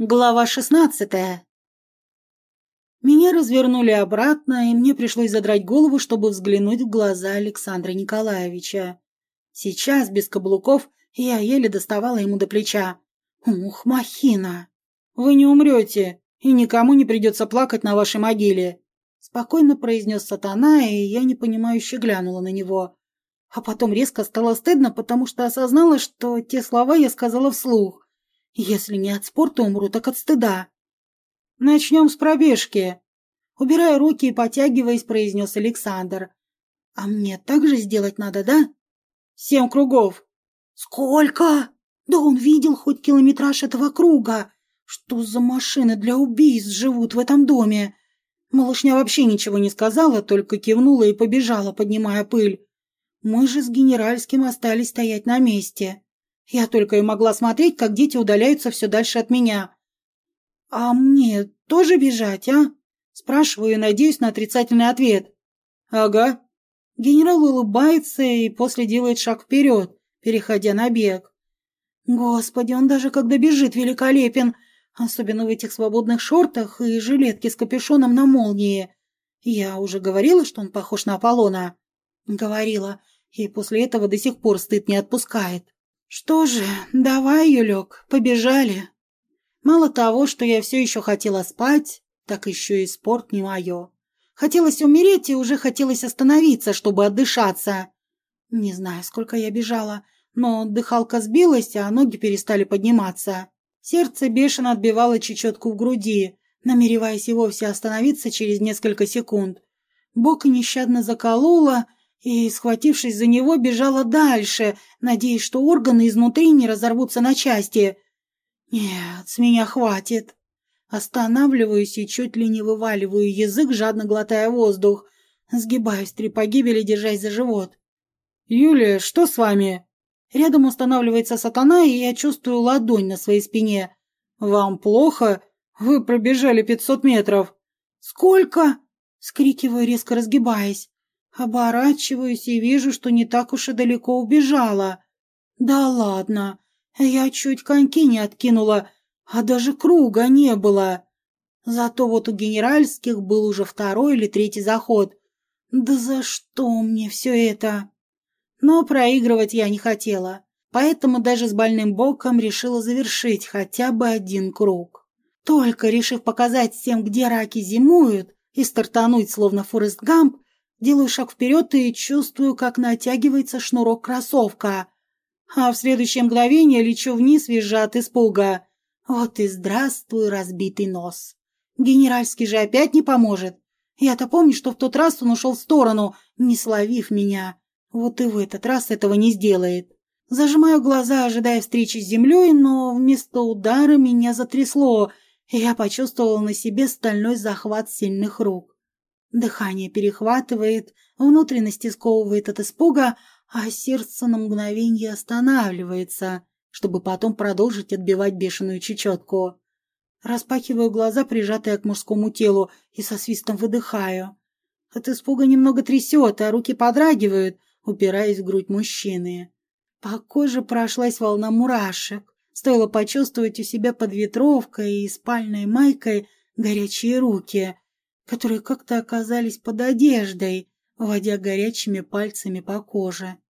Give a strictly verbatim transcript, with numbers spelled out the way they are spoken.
Глава шестнадцатая. Меня развернули обратно, и мне пришлось задрать голову, чтобы взглянуть в глаза Александра Николаевича. Сейчас, без каблуков, я еле доставала ему до плеча. «Ух, махина! Вы не умрете, и никому не придется плакать на вашей могиле!» Спокойно произнес сатана, и я непонимающе глянула на него. А потом резко стало стыдно, потому что осознала, что те слова я сказала вслух. Если не от спорта умру, так от стыда. Начнем с пробежки. Убирая руки и потягиваясь, произнес Александр. А мне так же сделать надо, да? Семь кругов. Сколько? Да он видел хоть километраж этого круга. Что за машины для убийств живут в этом доме? Малышня вообще ничего не сказала, только кивнула и побежала, поднимая пыль. Мы же с генеральским остались стоять на месте. Я только и могла смотреть, как дети удаляются все дальше от меня. «А мне тоже бежать, а?» Спрашиваю и надеюсь на отрицательный ответ. «Ага». Генерал улыбается и после делает шаг вперед, переходя на бег. Господи, он даже когда бежит великолепен, особенно в этих свободных шортах и жилетке с капюшоном на молнии. Я уже говорила, что он похож на Аполлона? Говорила, и после этого до сих пор стыд не отпускает. Что же, давай, Юлек, побежали. Мало того, что я все еще хотела спать, так еще и спорт не мое. Хотелось умереть и уже хотелось остановиться, чтобы отдышаться. Не знаю, сколько я бежала, но дыхалка сбилась, а ноги перестали подниматься. Сердце бешено отбивало чечетку в груди, намереваясь и вовсе остановиться через несколько секунд. Бок нещадно закололо, и, схватившись за него, бежала дальше, надеясь, что органы изнутри не разорвутся на части. Нет, с меня хватит. Останавливаюсь и чуть ли не вываливаю язык, жадно глотая воздух. Сгибаюсь в три погибели, держась за живот. «Юлия, что с вами?» Рядом устанавливается сатана, и я чувствую ладонь на своей спине. «Вам плохо? Вы пробежали пятьсот метров». «Сколько?» — скрикиваю, резко разгибаясь. Оборачиваюсь и вижу, что не так уж и далеко убежала. Да ладно, я чуть коньки не откинула, а даже круга не было. Зато вот у генеральских был уже второй или третий заход. Да за что мне все это? Но проигрывать я не хотела, поэтому даже с больным боком решила завершить хотя бы один круг. Только решив показать всем, где раки зимуют, и стартануть, словно Форест Гамп, делаю шаг вперед и чувствую, как натягивается шнурок кроссовка. А в следующее мгновение лечу вниз, визжа от испуга. Вот и здравствуй, разбитый нос. Генеральский же опять не поможет. Я-то помню, что в тот раз он ушел в сторону, не словив меня. Вот и в этот раз этого не сделает. Зажимаю глаза, ожидая встречи с землей, но вместо удара меня затрясло, и я почувствовала на себе стальной захват сильных рук. Дыхание перехватывает, внутренности сковывает от испуга, а сердце на мгновенье останавливается, чтобы потом продолжить отбивать бешеную чечетку. Распахиваю глаза, прижатые к мужскому телу, и со свистом выдыхаю. От испуга немного трясет, а руки подрагивают, упираясь в грудь мужчины. По коже прошлась волна мурашек. Стоило почувствовать у себя под ветровкой и спальной майкой горячие руки, которые как-то оказались под одеждой, водя горячими пальцами по коже.